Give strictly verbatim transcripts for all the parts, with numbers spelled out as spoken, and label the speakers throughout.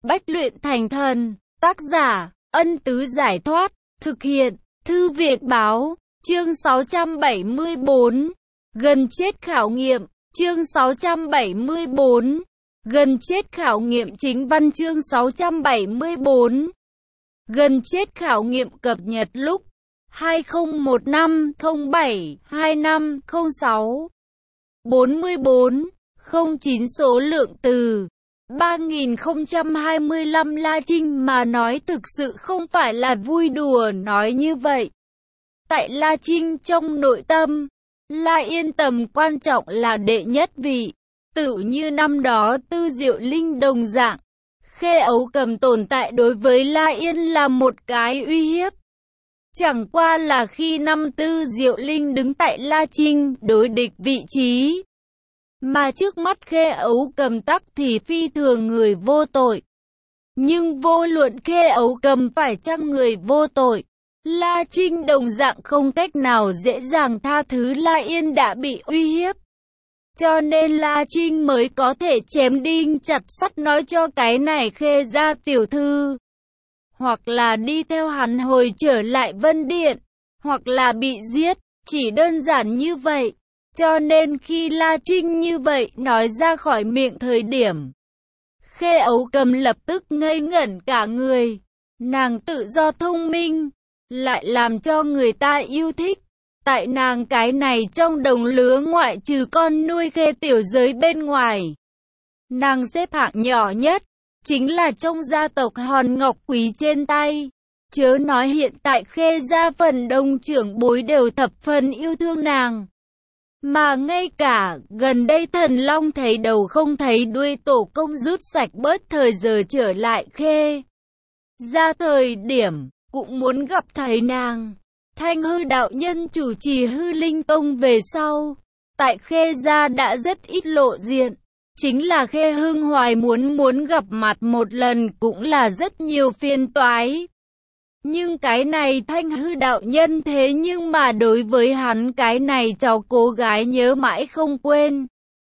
Speaker 1: Bách luyện thành thần. Tác giả, Ân Tứ Giải Thoát. Thực hiện, Thư viện Báo. Chương sáu trăm bảy mươi bốn. Gần chết khảo nghiệm. Chương sáu trăm bảy mươi bốn. Gần chết khảo nghiệm. Chính văn chương sáu trăm bảy mươi bốn. Gần chết khảo nghiệm cập nhật lúc hai không một năm không bảy hai năm không sáu. bốn mươi bốn không chín số lượng từ ba nghìn không trăm hai mươi lăm. La Trinh mà nói thực sự không phải là vui đùa nói như vậy. Tại La Trinh trong nội tâm, La Yên tầm quan trọng là đệ nhất vị. Tự như năm đó Tư Diệu Linh đồng dạng, Khê Ấu Cầm tồn tại đối với La Yên là một cái uy hiếp. Chẳng qua là khi năm Tư Diệu Linh đứng tại La Trinh đối địch vị trí, mà trước mắt Khê Ấu Cầm tắc thì phi thường người vô tội. Nhưng vô luận Khê Ấu Cầm phải chăng người vô tội, La Trinh đồng dạng không cách nào dễ dàng tha thứ La Yên đã bị uy hiếp. Cho nên La Trinh mới có thể chém đinh chặt sắt nói cho cái này Khê gia tiểu thư, hoặc là đi theo hắn hồi trở lại Vân Điện, hoặc là bị giết, chỉ đơn giản như vậy. Cho nên khi La Trinh như vậy nói ra khỏi miệng thời điểm, Khê Ấu Cầm lập tức ngây ngẩn cả người. Nàng tự do thông minh, lại làm cho người ta yêu thích. Tại nàng cái này trong đồng lứa ngoại trừ con nuôi Khê tiểu giới bên ngoài, nàng xếp hạng nhỏ nhất, chính là trong gia tộc Hòn Ngọc Quý trên tay. Chớ nói hiện tại Khê gia phần đông trưởng bối đều thập phần yêu thương nàng. Mà ngay cả gần đây Thần Long thấy đầu không thấy đuôi tổ công rút sạch bớt thời giờ trở lại Khê gia thời điểm, cũng muốn gặp thấy nàng. Thanh Hư đạo nhân chủ trì Hư Linh Tông về sau, tại Khê gia đã rất ít lộ diện. Chính là Khê Hưng Hoài muốn muốn gặp mặt một lần cũng là rất nhiều phiền toái. Nhưng cái này Thanh Hư đạo nhân thế nhưng mà đối với hắn cái này cháu cô gái nhớ mãi không quên.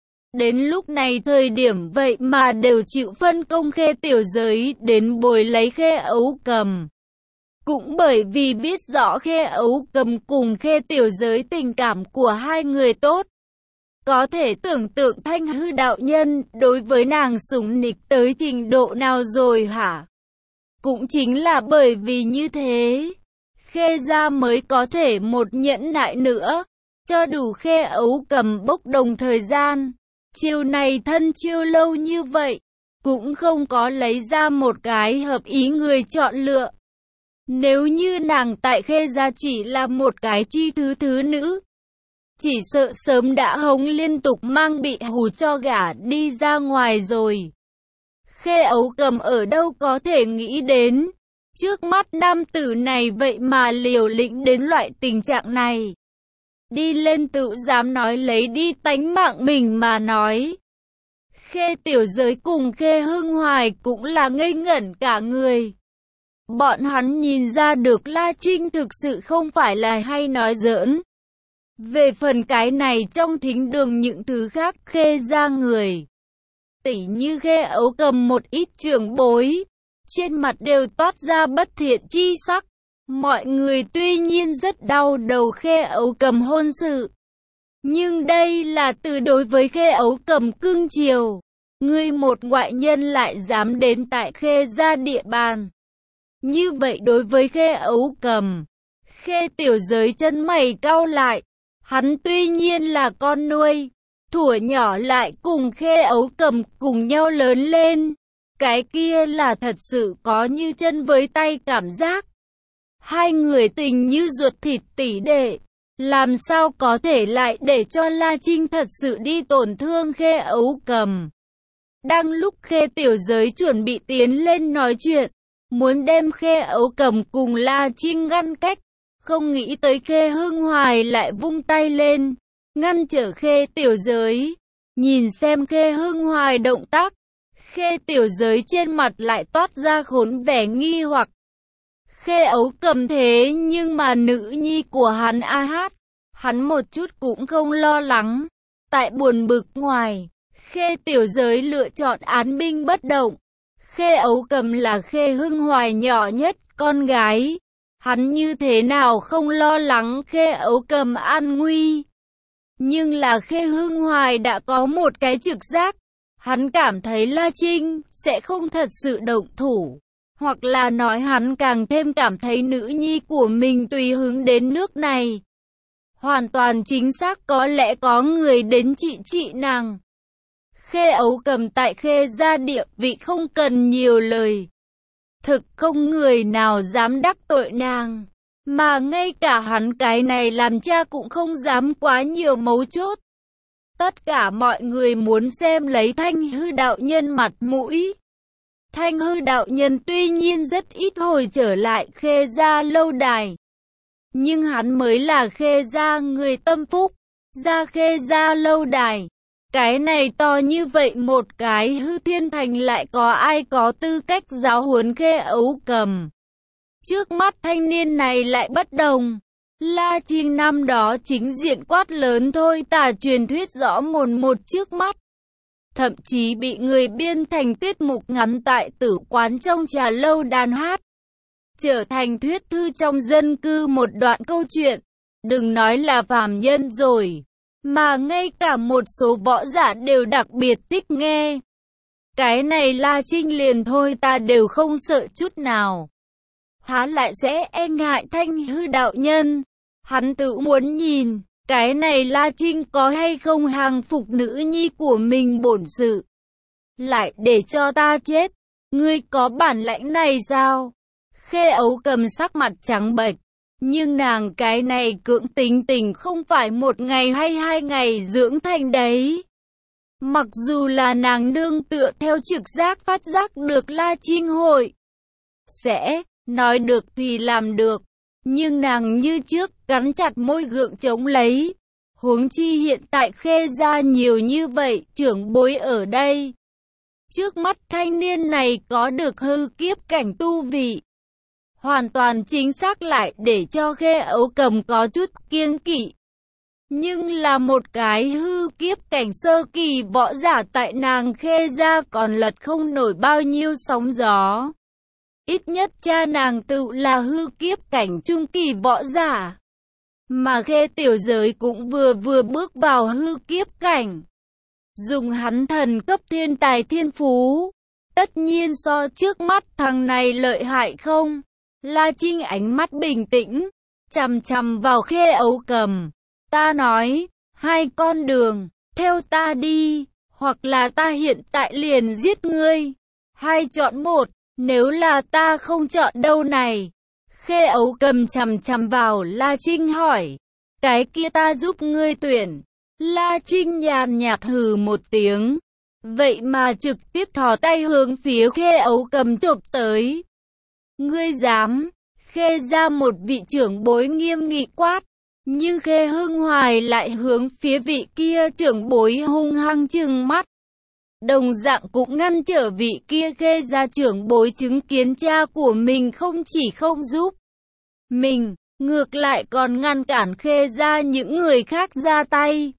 Speaker 1: Đến lúc này thời điểm vậy mà đều chịu phân công Khê tiểu giới đến bồi lấy Khê Ấu Cầm. Cũng bởi vì biết rõ Khê Ấu Cầm cùng Khê tiểu giới tình cảm của hai người tốt. Có thể tưởng tượng Thanh Hư đạo nhân đối với nàng sủng nịch tới trình độ nào rồi hả? Cũng chính là bởi vì như thế, Khê gia mới có thể một nhẫn nại nữa, cho đủ Khê Ấu Cầm bốc đồng thời gian. Chiều này thân chiêu lâu như vậy, cũng không có lấy ra một cái hợp ý người chọn lựa. Nếu như nàng tại Khê gia chỉ là một cái chi thứ thứ nữ, chỉ sợ sớm đã hống liên tục mang bị hù cho gả đi ra ngoài rồi. Khê Ấu Cầm ở đâu có thể nghĩ đến, trước mắt nam tử này vậy mà liều lĩnh đến loại tình trạng này. Đi lên tự dám nói lấy đi tánh mạng mình mà nói. Khê tiểu giới cùng Khê Hưng Hoài cũng là ngây ngẩn cả người. Bọn hắn nhìn ra được La Trinh thực sự không phải là hay nói giỡn. Về phần cái này trong thính đường những thứ khác Khê gia người, tỉ như Khê Ấu Cầm một ít trưởng bối, trên mặt đều toát ra bất thiện chi sắc. Mọi người tuy nhiên rất đau đầu Khê Ấu Cầm hôn sự, nhưng đây là từ đối với Khê Ấu Cầm cưng chiều. Ngươi một ngoại nhân lại dám đến tại Khê gia địa bàn. Như vậy đối với Khê Ấu Cầm, Khê tiểu giới chân mày cau lại. Hắn tuy nhiên là con nuôi, thuở nhỏ lại cùng Khê Ấu Cầm cùng nhau lớn lên. Cái kia là thật sự có như chân với tay cảm giác. Hai người tình như ruột thịt tỷ đệ, làm sao có thể lại để cho La Trinh thật sự đi tổn thương Khê Ấu Cầm. Đang lúc Khê tiểu giới chuẩn bị tiến lên nói chuyện, muốn đem Khê Ấu Cầm cùng La Trinh ngăn cách, không nghĩ tới Khê Hưng Hoài lại vung tay lên, ngăn trở Khê tiểu giới. Nhìn xem Khê Hưng Hoài động tác, Khê tiểu giới trên mặt lại toát ra khốn vẻ nghi hoặc. Khê Ấu Cầm thế nhưng mà nữ nhi của hắn a hát, hắn một chút cũng không lo lắng. Tại buồn bực ngoài, Khê tiểu giới lựa chọn án binh bất động. Khê Ấu Cầm là Khê Hưng Hoài nhỏ nhất, con gái. Hắn như thế nào không lo lắng Khê Ấu Cầm an nguy. Nhưng là Khê Hưng Hoài đã có một cái trực giác. Hắn cảm thấy La Trinh sẽ không thật sự động thủ. Hoặc là nói hắn càng thêm cảm thấy nữ nhi của mình tùy hứng đến nước này. Hoàn toàn chính xác, có lẽ có người đến trị trị nàng. Khê Ấu Cầm tại Khê gia địa vị không cần nhiều lời. Thực không người nào dám đắc tội nàng. Mà ngay cả hắn cái này làm cha cũng không dám quá nhiều mấu chốt. Tất cả mọi người muốn xem lấy Thanh Hư đạo nhân mặt mũi. Thanh Hư đạo nhân tuy nhiên rất ít hồi trở lại Khê gia lâu đài. Nhưng hắn mới là Khê gia người tâm phúc. Ra Khê gia lâu đài. Cái này to như vậy một cái Hư Thiên Thành lại có ai có tư cách giáo huấn Khê Ấu Cầm. Trước mắt thanh niên này lại bất đồng. La Trinh năm đó chính diện quát lớn thôi tả truyền thuyết rõ mồn một trước mắt. Thậm chí bị người biên thành tiết mục ngắn tại tử quán trong trà lâu đàn hát. Trở thành thuyết thư trong dân cư một đoạn câu chuyện. Đừng nói là phàm nhân rồi. Mà ngay cả một số võ giả đều đặc biệt thích nghe. Cái này La Trinh liền thôi ta đều không sợ chút nào. Há lại sẽ e ngại Thanh Hư đạo nhân. Hắn tự muốn nhìn, cái này La Trinh có hay không hàng phục nữ nhi của mình bổn sự. Lại để cho ta chết, ngươi có bản lãnh này sao? Khê Ấu Cầm sắc mặt trắng bệch, nhưng nàng cái này cưỡng tính tình không phải một ngày hay hai ngày dưỡng thành đấy. Mặc dù là nàng nương tựa theo trực giác phát giác được La Trinh hội sẽ nói được thì làm được, nhưng nàng như trước cắn chặt môi gượng chống lấy. Huống chi hiện tại Khê gia nhiều như vậy, trưởng bối ở đây. Trước mắt thanh niên này có được hư kiếp cảnh tu vị. Hoàn toàn chính xác lại để cho Khê Ấu Cầm có chút kiêng kỵ. Nhưng là một cái hư kiếp cảnh sơ kỳ võ giả tại nàng Khê gia còn lật không nổi bao nhiêu sóng gió. Ít nhất cha nàng tự là hư kiếp cảnh trung kỳ võ giả. Mà Khê tiểu giới cũng vừa vừa bước vào hư kiếp cảnh. Dùng hắn thần cấp thiên tài thiên phú. Tất nhiên so trước mắt thằng này lợi hại không? La Trinh ánh mắt bình tĩnh, chằm chằm vào Khê Ấu Cầm. Ta nói, hai con đường, theo ta đi, hoặc là ta hiện tại liền giết ngươi. Hai chọn một, nếu là ta không chọn đâu này. Khê Ấu Cầm chằm chằm vào La Trinh hỏi, cái kia ta giúp ngươi tuyển. La Trinh nhàn nhạt hừ một tiếng, vậy mà trực tiếp thò tay hướng phía Khê Ấu Cầm chộp tới. Ngươi dám? Khê ra một vị trưởng bối nghiêm nghị quát, nhưng Khê Hưng Hoài lại hướng phía vị kia trưởng bối hung hăng trừng mắt. Đồng dạng cũng ngăn trở vị kia Khê ra trưởng bối chứng kiến cha của mình không chỉ không giúp mình, ngược lại còn ngăn cản Khê ra những người khác ra tay.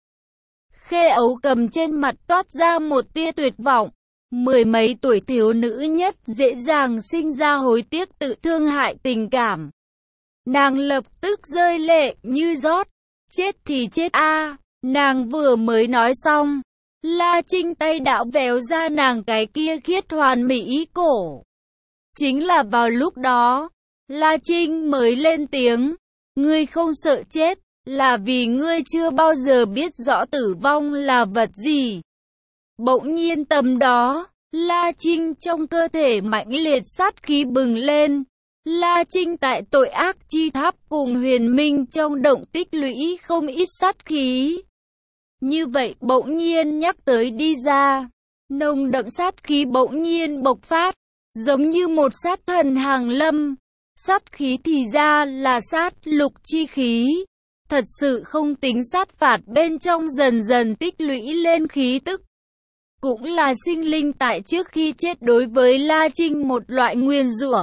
Speaker 1: Khê Ấu Cầm trên mặt toát ra một tia tuyệt vọng. Mười mấy tuổi thiếu nữ nhất dễ dàng sinh ra hối tiếc tự thương hại tình cảm. Nàng lập tức rơi lệ như rót. Chết thì chết a à. Nàng vừa mới nói xong, La Trinh tay đạo véo ra nàng cái kia khiết hoàn mỹ cổ. Chính là vào lúc đó, La Trinh mới lên tiếng, ngươi không sợ chết, là vì ngươi chưa bao giờ biết rõ tử vong là vật gì. Bỗng nhiên tầm đó, La Trinh trong cơ thể mãnh liệt sát khí bừng lên. La Trinh tại tội ác chi tháp cùng Huyền Minh trong động tích lũy không ít sát khí. Như vậy bỗng nhiên nhắc tới đi ra, nồng đậm sát khí bỗng nhiên bộc phát, giống như một sát thần hàng lâm. Sát khí thì ra là sát lục chi khí, thật sự không tính sát phạt bên trong dần dần tích lũy lên khí tức. Cũng là sinh linh tại trước khi chết đối với La Trinh một loại nguyền rủa.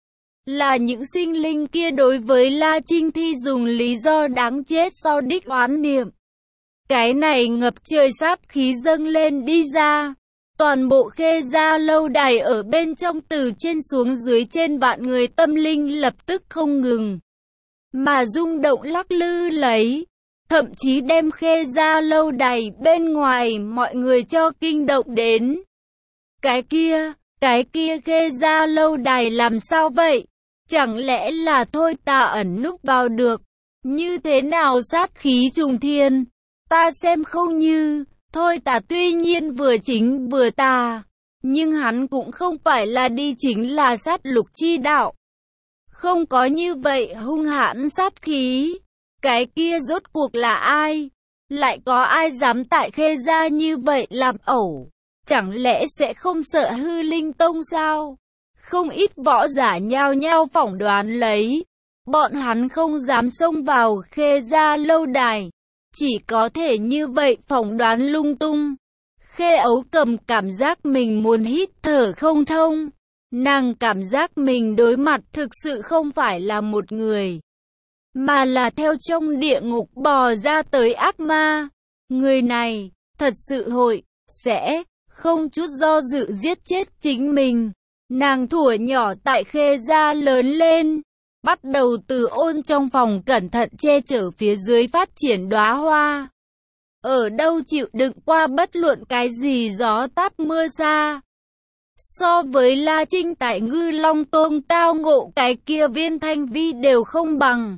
Speaker 1: Là những sinh linh kia đối với La Trinh thi dùng lý do đáng chết sau đích oán niệm. Cái này ngập trời sát khí dâng lên đi ra, Toàn bộ Khê Gia lâu đài ở bên trong từ trên xuống dưới trên vạn người tâm linh lập tức không ngừng mà rung động lắc lư lấy, thậm chí đem Khê Gia lâu đài bên ngoài mọi người cho kinh động đến. Cái kia, cái kia Khê Gia lâu đài làm sao vậy? Chẳng lẽ là thôi tà ẩn núp vào được? Như thế nào sát khí trùng thiên? Ta xem không như, thôi tà tuy nhiên vừa chính vừa tà, nhưng hắn cũng không phải là đi chính là sát lục chi đạo. Không có như vậy hung hãn sát khí. Cái kia rốt cuộc là ai? Lại có ai dám tại Khê Gia như vậy làm ẩu? Chẳng lẽ sẽ không sợ hư linh tông sao? Không ít võ giả nhao nhao phỏng đoán lấy. Bọn hắn không dám xông vào Khê Gia lâu đài. Chỉ có thể như vậy phỏng đoán lung tung. Khê Ấu Cầm cảm giác mình muốn hít thở không thông. Nàng cảm giác mình đối mặt thực sự không phải là một người, mà là theo trong địa ngục bò ra tới ác ma. Người này, thật sự hội, sẽ, không chút do dự giết chết chính mình. Nàng thuở nhỏ tại Khê Gia lớn lên, bắt đầu từ ôn trong phòng cẩn thận che chở phía dưới phát triển đóa hoa. Ở đâu chịu đựng qua bất luận cái gì gió táp mưa xa. So với La Trinh tại Ngư Long Tông tao ngộ cái kia Viên Thanh Vi đều không bằng.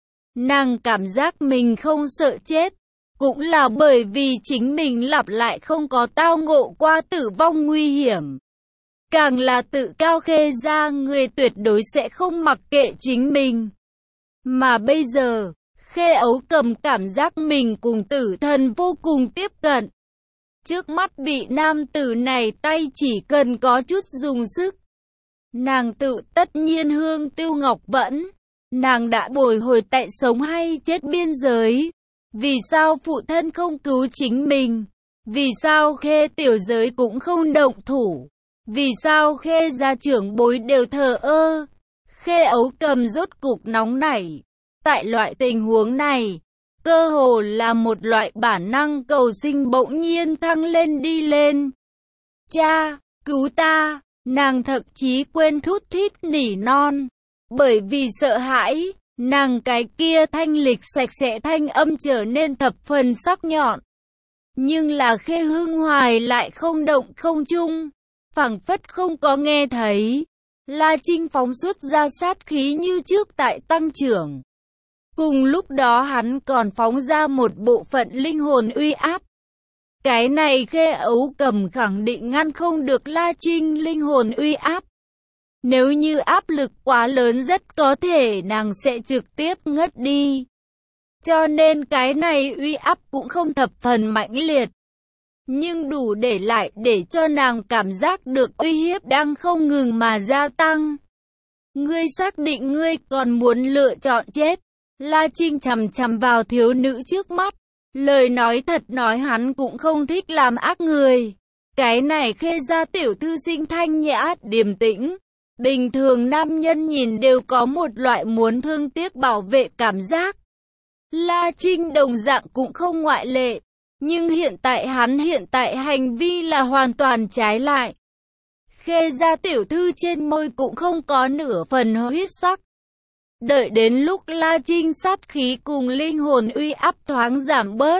Speaker 1: Nàng cảm giác mình không sợ chết, cũng là bởi vì chính mình lặp lại không có tao ngộ qua tử vong nguy hiểm. Càng là tự cao Khê Gia người tuyệt đối sẽ không mặc kệ chính mình. Mà bây giờ, Khê Ấu Cầm cảm giác mình cùng tử thần vô cùng tiếp cận. Trước mắt bị nam tử này tay chỉ cần có chút dùng sức. Nàng tự tất nhiên hương tiêu ngọc vẫn. Nàng đã bồi hồi tại sống hay chết biên giới. Vì sao phụ thân không cứu chính mình? Vì sao Khê tiểu giới cũng không động thủ? Vì sao Khê gia trưởng bối đều thờ ơ? Khê Ấu Cầm rốt cục nóng nảy. Tại loại tình huống này, cơ hồ là một loại bản năng cầu sinh bỗng nhiên thăng lên đi lên. Cha, cứu ta! Nàng thậm chí quên thút thít nỉ non. Bởi vì sợ hãi, nàng cái kia thanh lịch sạch sẽ thanh âm trở nên thập phần sắc nhọn. Nhưng là Khê Hưng Hoài lại không động không chung, phảng phất không có nghe thấy. La Trinh phóng xuất ra sát khí như trước tại tăng trưởng. Cùng lúc đó hắn còn phóng ra một bộ phận linh hồn uy áp. Cái này Khê Ấu Cầm khẳng định ngăn không được La Trinh linh hồn uy áp. Nếu như áp lực quá lớn rất có thể nàng sẽ trực tiếp ngất đi. Cho nên cái này uy áp cũng không thập phần mãnh liệt. Nhưng đủ để lại để cho nàng cảm giác được uy hiếp đang không ngừng mà gia tăng. Ngươi xác định ngươi còn muốn lựa chọn chết? La Trinh chằm chằm vào thiếu nữ trước mắt. Lời nói thật nói hắn cũng không thích làm ác người. Cái này Khê gia tiểu thư sinh thanh nhã, điềm tĩnh. Bình thường nam nhân nhìn đều có một loại muốn thương tiếc bảo vệ cảm giác. La Trinh đồng dạng cũng không ngoại lệ. Nhưng hiện tại hắn hiện tại hành vi là hoàn toàn trái lại. Khê gia tiểu thư trên môi cũng không có nửa phần huyết sắc. Đợi đến lúc La Trinh sát khí cùng linh hồn uy áp thoáng giảm bớt,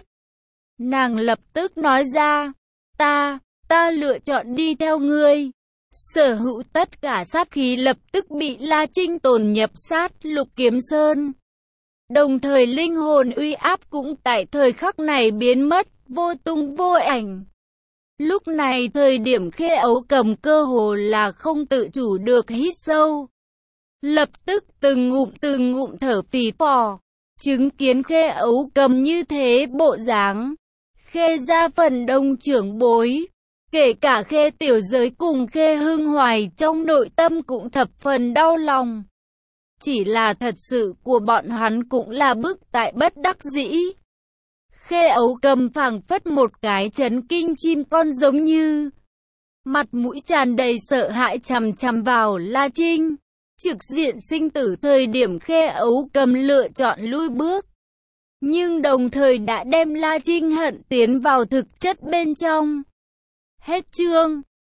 Speaker 1: nàng lập tức nói ra, ta, ta lựa chọn đi theo ngươi. Sở hữu tất cả sát khí lập tức bị La Trinh tồn nhập sát lục kiếm sơn. Đồng thời linh hồn uy áp cũng tại thời khắc này biến mất, vô tung vô ảnh. Lúc này thời điểm Khê Ấu Cầm cơ hồ là không tự chủ được hít sâu. Lập tức từng ngụm từng ngụm thở phì phò. Chứng kiến Khê Ấu Cầm như thế bộ dáng, Khê gia phần đông trưởng bối, kể cả Khê tiểu giới cùng Khê Hưng Hoài trong nội tâm cũng thập phần đau lòng. Chỉ là thật sự của bọn hắn cũng là bức tại bất đắc dĩ. Khê Ấu Cầm phảng phất một cái chấn kinh chim con giống như. Mặt mũi tràn đầy sợ hãi chằm chằm vào La Trinh. Trực diện sinh tử thời điểm Khê Ấu Cầm lựa chọn lui bước. Nhưng đồng thời đã đem La Trinh hận tiến vào thực chất bên trong. Hết chương.